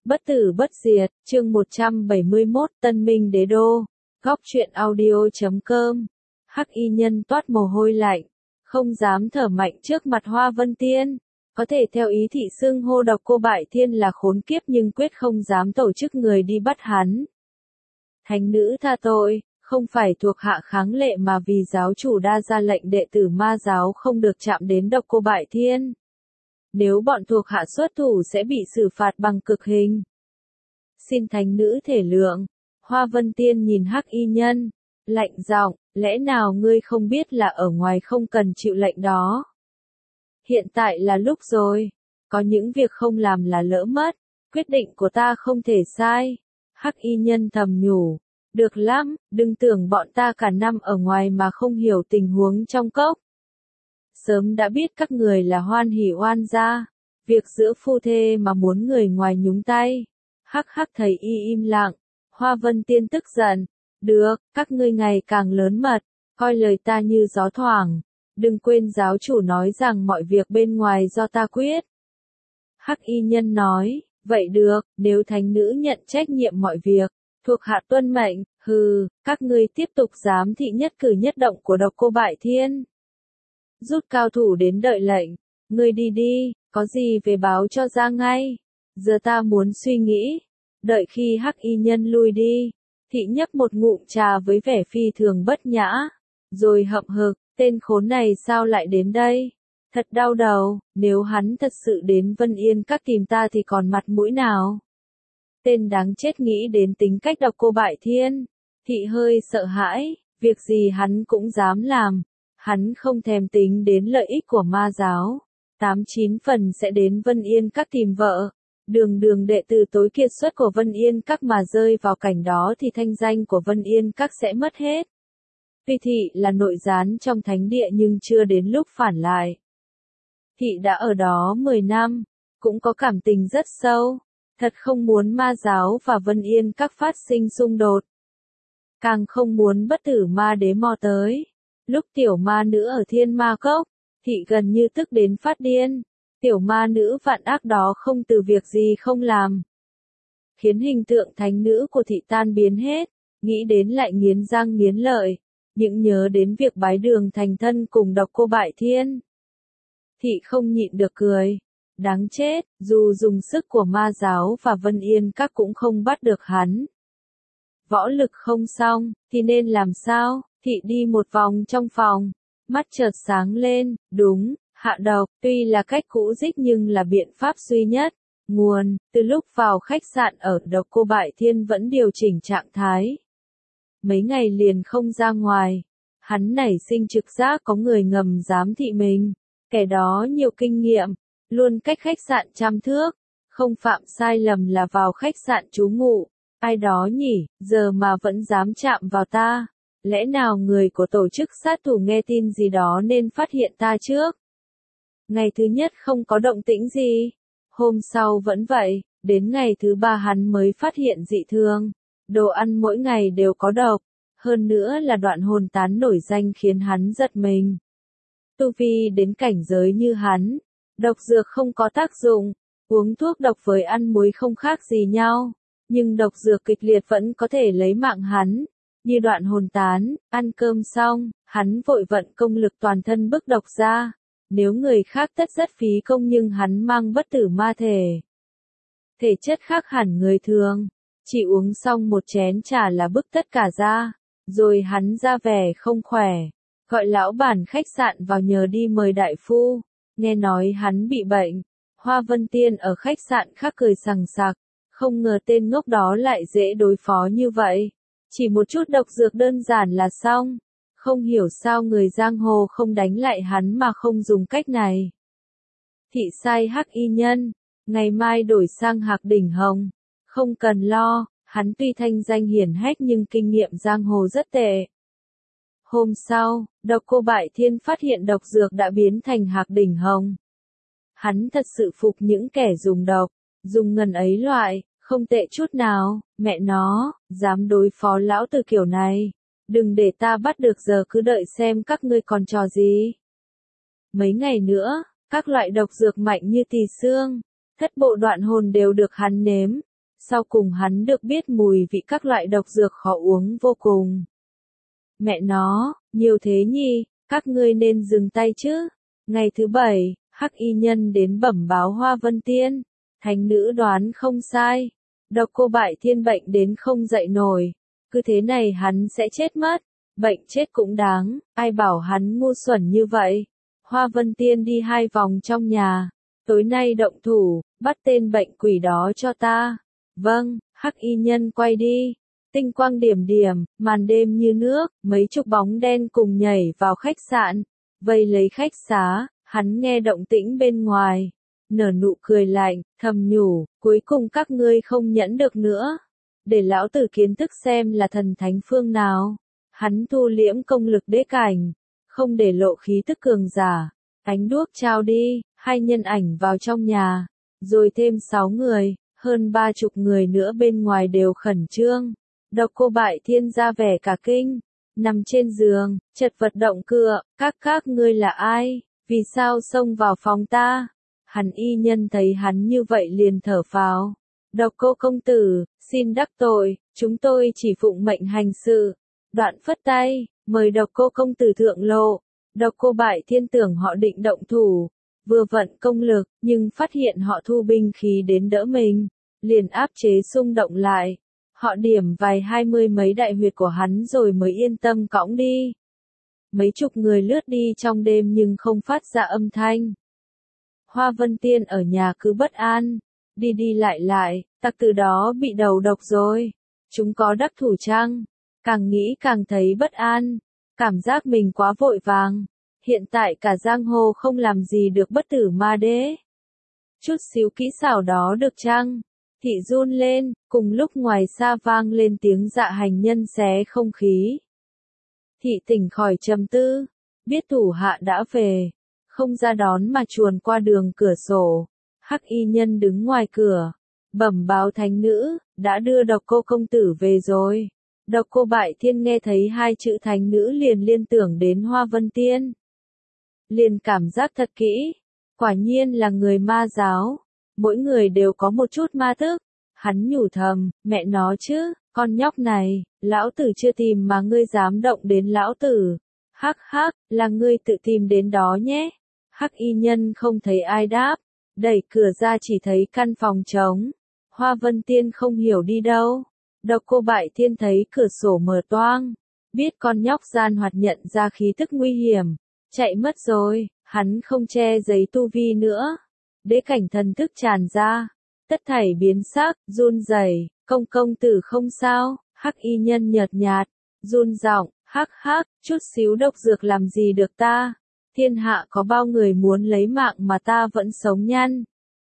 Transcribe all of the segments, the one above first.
Bất tử bất diệt, chương 171, Tân Minh Đế Đô. Góc truyện audio.com. Hắc y nhân toát mồ hôi lạnh, không dám thở mạnh trước mặt Hoa Vân Tiên. Có thể theo ý thị xưng hô Độc Cô Bại Thiên là khốn kiếp nhưng quyết không dám tổ chức người đi bắt hắn. Thánh nữ tha tội, không phải thuộc hạ kháng lệ mà vì giáo chủ đa ra lệnh đệ tử ma giáo không được chạm đến Độc Cô Bại Thiên. Nếu bọn thuộc hạ xuất thủ sẽ bị xử phạt bằng cực hình. Xin thánh nữ thể lượng. Hoa Vân Tiên nhìn Hắc y nhân, lạnh giọng, lẽ nào ngươi không biết là ở ngoài không cần chịu lệnh đó? Hiện tại là lúc rồi, có những việc không làm là lỡ mất, quyết định của ta không thể sai. Hắc y nhân thầm nhủ, được lắm, đừng tưởng bọn ta cả năm ở ngoài mà không hiểu tình huống trong cốc. Sớm đã biết các người là hoan hỉ oan gia, việc giữa phu thê mà muốn người ngoài nhúng tay. Hắc hắc thầy y im lặng, Hoa Vân Tiên tức giận, được, các ngươi ngày càng lớn mật, coi lời ta như gió thoảng, đừng quên giáo chủ nói rằng mọi việc bên ngoài do ta quyết. Hắc y nhân nói, vậy được, nếu thánh nữ nhận trách nhiệm mọi việc, thuộc hạ tuân mệnh, hừ, các ngươi tiếp tục giám thị nhất cử nhất động của Độc Cô Bại Thiên. Rút cao thủ đến đợi lệnh, ngươi đi đi, có gì về báo cho ra ngay, giờ ta muốn suy nghĩ. Đợi khi Hắc y nhân lui đi, thị nhấp một ngụm trà với vẻ phi thường bất nhã, rồi hậm hực, tên khốn này sao lại đến đây? Thật đau đầu, nếu hắn thật sự đến Vân Yên Các tìm ta thì còn mặt mũi nào? Tên đáng chết nghĩ đến tính cách Độc Cô Bại Thiên, thị hơi sợ hãi, việc gì hắn cũng dám làm. Hắn không thèm tính đến lợi ích của ma giáo, 8-9 phần sẽ đến Vân Yên Các tìm vợ. Đường đệ tử tối kiệt xuất của Vân Yên Các mà rơi vào cảnh đó thì thanh danh của Vân Yên Các sẽ mất hết. Tuy thị là nội gián trong thánh địa nhưng chưa đến lúc phản lại. Thị đã ở đó 10 năm, cũng có cảm tình rất sâu, thật không muốn ma giáo và Vân Yên Các phát sinh xung đột. Càng không muốn bất tử ma đế mò tới. Lúc tiểu ma nữ ở Thiên Ma Cốc, thị gần như tức đến phát điên. Tiểu ma nữ vạn ác đó không từ việc gì không làm, khiến hình tượng thánh nữ của thị tan biến hết, nghĩ đến lại nghiến răng nghiến lợi, những nhớ đến việc bái đường thành thân cùng Độc Cô Bại Thiên. Thị không nhịn được cười, đáng chết, dù dùng sức của ma giáo và Vân Yên Các cũng không bắt được hắn. Võ lực không xong, thì nên làm sao? Thị đi một vòng trong phòng, mắt chợt sáng lên, đúng, hạ độc, tuy là cách cũ dích nhưng là biện pháp duy nhất. Nguồn, từ lúc vào khách sạn ở Độc Cô Bại Thiên vẫn điều chỉnh trạng thái. Mấy ngày liền không ra ngoài, hắn nảy sinh trực giác có người ngầm giám thị mình, kẻ đó nhiều kinh nghiệm, luôn cách khách sạn trăm thước, không phạm sai lầm là vào khách sạn trú ngụ. Ai đó nhỉ, giờ mà vẫn dám chạm vào ta. Lẽ nào người của tổ chức sát thủ nghe tin gì đó nên phát hiện ta trước? Ngày thứ nhất không có động tĩnh gì. Hôm sau vẫn vậy, đến ngày thứ 3 hắn mới phát hiện dị thường. Đồ ăn mỗi ngày đều có độc. Hơn nữa là đoạn hồn tán nổi danh khiến hắn giật mình. Tu vi đến cảnh giới như hắn, độc dược không có tác dụng. Uống thuốc độc với ăn muối không khác gì nhau. Nhưng độc dược kịch liệt vẫn có thể lấy mạng hắn. Như đoạn hồn tán, ăn cơm xong, hắn vội vận công lực toàn thân bức độc ra. Nếu người khác tất rất phí công nhưng hắn mang bất tử ma thể. Thể chất khác hẳn người thường, chỉ uống xong một chén trà là bức tất cả ra, rồi hắn ra vẻ không khỏe, gọi lão bản khách sạn vào nhờ đi mời đại phu, nghe nói hắn bị bệnh. Hoa Vân Tiên ở khách sạn khác cười sằng sặc, không ngờ tên ngốc đó lại dễ đối phó như vậy. Chỉ một chút độc dược đơn giản là xong. Không hiểu sao người giang hồ không đánh lại hắn mà không dùng cách này. Thị sai Hắc y nhân, ngày mai đổi sang Hạc Đỉnh Hồng. Không cần lo, hắn tuy thanh danh hiển hách nhưng kinh nghiệm giang hồ rất tệ. Hôm sau, Độc Cô Bại Thiên phát hiện độc dược đã biến thành Hạc Đỉnh Hồng. Hắn thật sự phục những kẻ dùng độc, dùng ngần ấy loại. Không tệ chút nào, mẹ nó, dám đối phó lão tử kiểu này. Đừng để ta bắt được giờ cứ đợi xem các ngươi còn trò gì. Mấy ngày nữa, các loại độc dược mạnh như tỳ xương, thất bộ đoạn hồn đều được hắn nếm. Sau cùng hắn được biết mùi vị các loại độc dược khó uống vô cùng. Mẹ nó, nhiều thế nhỉ, các ngươi nên dừng tay chứ. Ngày thứ 7, Hắc y nhân đến bẩm báo Hoa Vân Tiên. Thánh nữ đoán không sai. Độc Cô Bại Thiên bệnh đến không dậy nổi. Cứ thế này hắn sẽ chết mất. Bệnh chết cũng đáng, ai bảo hắn ngu xuẩn như vậy. Hoa Vân Tiên đi 2 vòng trong nhà. Tối nay động thủ, bắt tên bệnh quỷ đó cho ta. Vâng, Hắc y nhân quay đi. Tinh quang điểm điểm, màn đêm như nước, mấy chục bóng đen cùng nhảy vào khách sạn. Vây lấy khách xá, hắn nghe động tĩnh bên ngoài. Nở nụ cười lạnh, thầm nhủ, cuối cùng các ngươi không nhẫn được nữa. Để lão tử kiến thức xem là thần thánh phương nào. Hắn thu liễm công lực đế cảnh, không để lộ khí tức cường giả. Ánh đuốc trao đi, 2 nhân ảnh vào trong nhà, rồi thêm 6 người, hơn 30 người nữa bên ngoài đều khẩn trương. Độc Cô Bại Thiên ra vẻ cả kinh, nằm trên giường, chật vật động cựa, các ngươi là ai, vì sao xông vào phòng ta? Hắn y nhân thấy hắn như vậy liền thở phào. Độc Cô công tử, xin đắc tội, chúng tôi chỉ phụng mệnh hành sự. Đoạn phất tay, mời Độc Cô công tử thượng lộ. Độc Cô Bại Thiên tưởng họ định động thủ, vừa vận công lực, nhưng phát hiện họ thu binh khí đến đỡ mình, liền áp chế xung động lại. Họ điểm vài 20 mấy đại huyệt của hắn rồi mới yên tâm cõng đi. Mấy chục người lướt đi trong đêm nhưng không phát ra âm thanh. Hoa Vân Tiên ở nhà cứ bất an, đi đi lại, tặc từ đó bị đầu độc rồi. Chúng có đắc thủ chăng? Càng nghĩ càng thấy bất an, cảm giác mình quá vội vàng. Hiện tại cả giang hồ không làm gì được bất tử ma đế. Chút xíu kỹ xảo đó được chăng? Thị run lên, cùng lúc ngoài xa vang lên tiếng dạ hành nhân xé không khí. Thị tỉnh khỏi trầm tư, biết thủ hạ đã về, không ra đón mà chuồn qua đường cửa sổ. Hắc y nhân đứng ngoài cửa, bẩm báo thánh nữ, đã đưa Độc Cô công tử về rồi. Độc Cô Bại Thiên nghe thấy 2 chữ thánh nữ liền liên tưởng đến Hoa Vân Tiên. Liền cảm giác thật kỹ, quả nhiên là người ma giáo, mỗi người đều có một chút ma thức. Hắn nhủ thầm, mẹ nó chứ, con nhóc này, lão tử chưa tìm mà ngươi dám động đến lão tử. Hắc hắc, là ngươi tự tìm đến đó nhé. Hắc y nhân không thấy ai đáp, đẩy cửa ra chỉ thấy căn phòng trống. Hoa Vân Tiên không hiểu đi đâu. Độc Cô Bại Thiên thấy cửa sổ mở toang, biết con nhóc gian hoạt nhận ra khí tức nguy hiểm, chạy mất rồi. Hắn không che giấy tu vi nữa, đế cảnh thần thức tràn ra, tất thảy biến sắc, run rẩy. Công tử không sao? Hắc y nhân nhợt nhạt, run giọng, hắc hắc, chút xíu độc dược làm gì được ta? Thiên hạ có bao người muốn lấy mạng mà ta vẫn sống nhăn.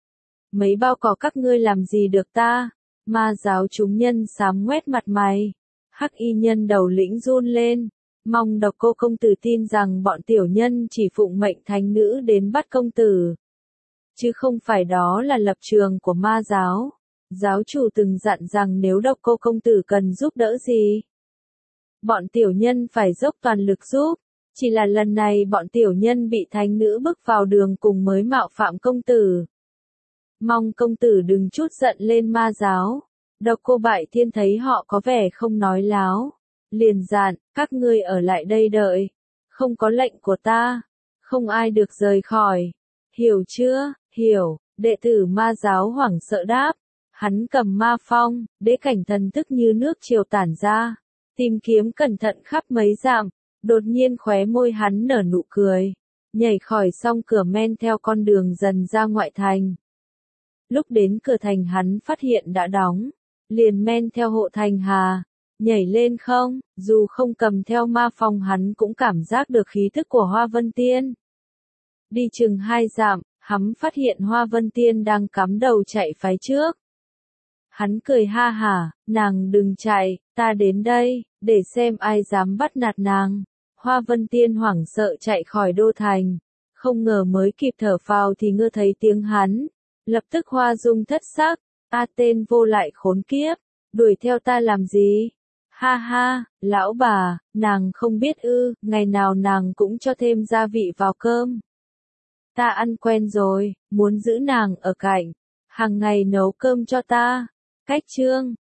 Mấy bao cỏ các ngươi làm gì được ta? Ma giáo chúng nhân xám ngoét mặt mày. Hắc y nhân đầu lĩnh run lên, mong Độc Cô công tử tin rằng bọn tiểu nhân chỉ phụng mệnh thánh nữ đến bắt công tử, chứ không phải đó là lập trường của ma giáo. Giáo chủ từng dặn rằng nếu Độc Cô công tử cần giúp đỡ gì, bọn tiểu nhân phải dốc toàn lực giúp. Chỉ là lần này bọn tiểu nhân bị thánh nữ bức vào đường cùng mới mạo phạm công tử. Mong công tử đừng chút giận lên ma giáo. Độc Cô Bại Thiên thấy họ có vẻ không nói láo, liền dặn, các ngươi ở lại đây đợi. Không có lệnh của ta, không ai được rời khỏi. Hiểu chưa? Hiểu. Đệ tử ma giáo hoảng sợ đáp. Hắn cầm ma phong, đế cảnh thần thức như nước triều tản ra, tìm kiếm cẩn thận khắp mấy dặm. Đột nhiên khóe môi hắn nở nụ cười, nhảy khỏi song cửa men theo con đường dần ra ngoại thành. Lúc đến cửa thành hắn phát hiện đã đóng, liền men theo hộ thành hà, nhảy lên không, dù không cầm theo ma phong hắn cũng cảm giác được khí thức của Hoa Vân Tiên. Đi chừng 2 dặm, hắn phát hiện Hoa Vân Tiên đang cắm đầu chạy phái trước. Hắn cười ha hả, nàng đừng chạy, ta đến đây, để xem ai dám bắt nạt nàng. Hoa Vân Tiên hoảng sợ chạy khỏi đô thành, không ngờ mới kịp thở phào thì ngơ thấy tiếng hắn, lập tức hoa dung thất sắc, tên vô lại khốn kiếp, đuổi theo ta làm gì? Ha ha, lão bà, nàng không biết ư, ngày nào nàng cũng cho thêm gia vị vào cơm. Ta ăn quen rồi, muốn giữ nàng ở cạnh, hàng ngày nấu cơm cho ta. Cách chương